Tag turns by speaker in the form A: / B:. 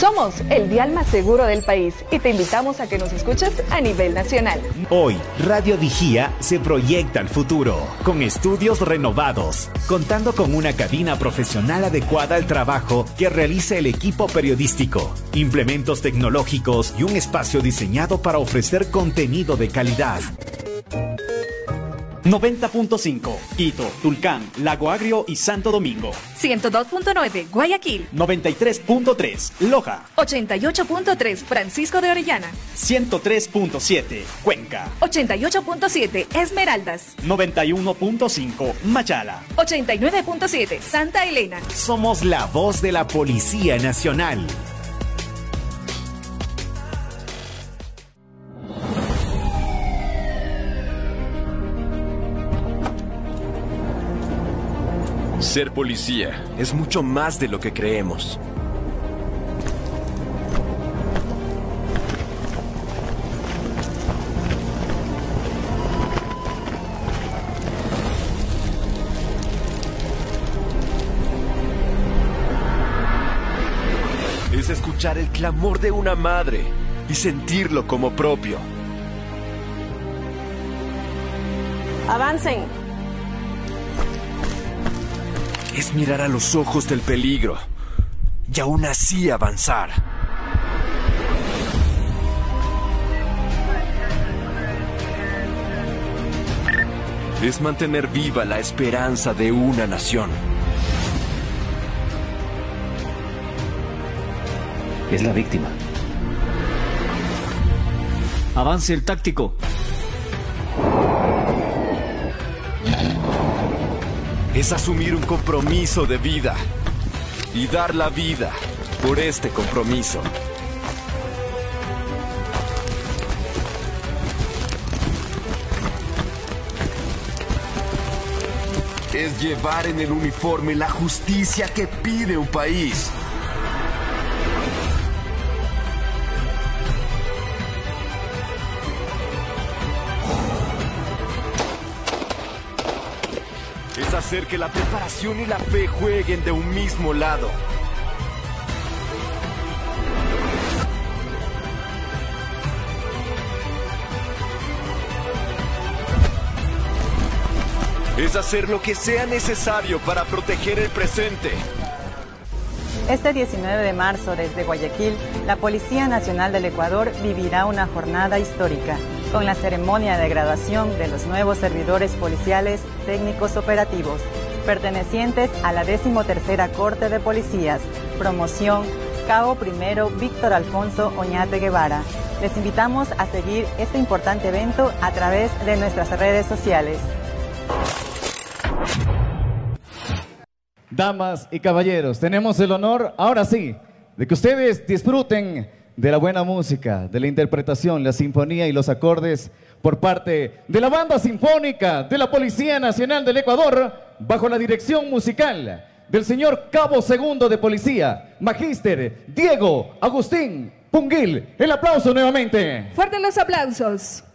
A: Somos el dial más seguro del país y te invitamos a que nos escuches a nivel nacional.
B: Hoy, Radio Vigía se proyecta al futuro, con estudios renovados, contando con una cabina profesional adecuada al trabajo que realiza el equipo periodístico, implementos tecnológicos y un espacio diseñado para ofrecer contenido de calidad.
C: 90.5, Quito, Tulcán, Lago Agrio y Santo Domingo.
D: 102.9, Guayaquil.
C: 93.3, Loja.
D: 88.3, Francisco de Orellana.
C: 103.7, Cuenca.
D: 88.7, Esmeraldas.
C: 91.5, Machala.
D: 89.7, Santa Elena.
B: Somos la voz de la Policía Nacional.
E: Ser policía es mucho más de lo que creemos. Es escuchar el clamor de una madre y sentirlo como propio.
F: ¡Avancen!
E: Es mirar a los ojos del peligro y aún así avanzar. Es mantener viva la esperanza de una nación.
G: Es la víctima. Avance el táctico.
E: Es asumir un compromiso de vida y dar la vida por este compromiso. Es llevar en el uniforme la justicia que pide un país. Es hacer que la preparación y la fe jueguen de un mismo lado. Es hacer lo que sea necesario para proteger el presente.
F: Este 19 de marzo, desde Guayaquil, la Policía Nacional del Ecuador vivirá una jornada histórica, con la ceremonia de graduación de los nuevos servidores policiales técnicos operativos, pertenecientes a la 13ª Corte de Policías, promoción Cabo Primero Víctor Alfonso Oñate Guevara. Les invitamos a seguir este importante evento a través de nuestras redes sociales.
H: Damas y caballeros, tenemos el honor, ahora sí, de que ustedes disfruten de la buena música, de la interpretación, la sinfonía y los acordes por parte de la Banda Sinfónica de la Policía Nacional del Ecuador, bajo la dirección musical del señor Cabo Segundo de Policía, Magíster Diego Agustín Punguil. El aplauso nuevamente.
D: Fuertes los aplausos.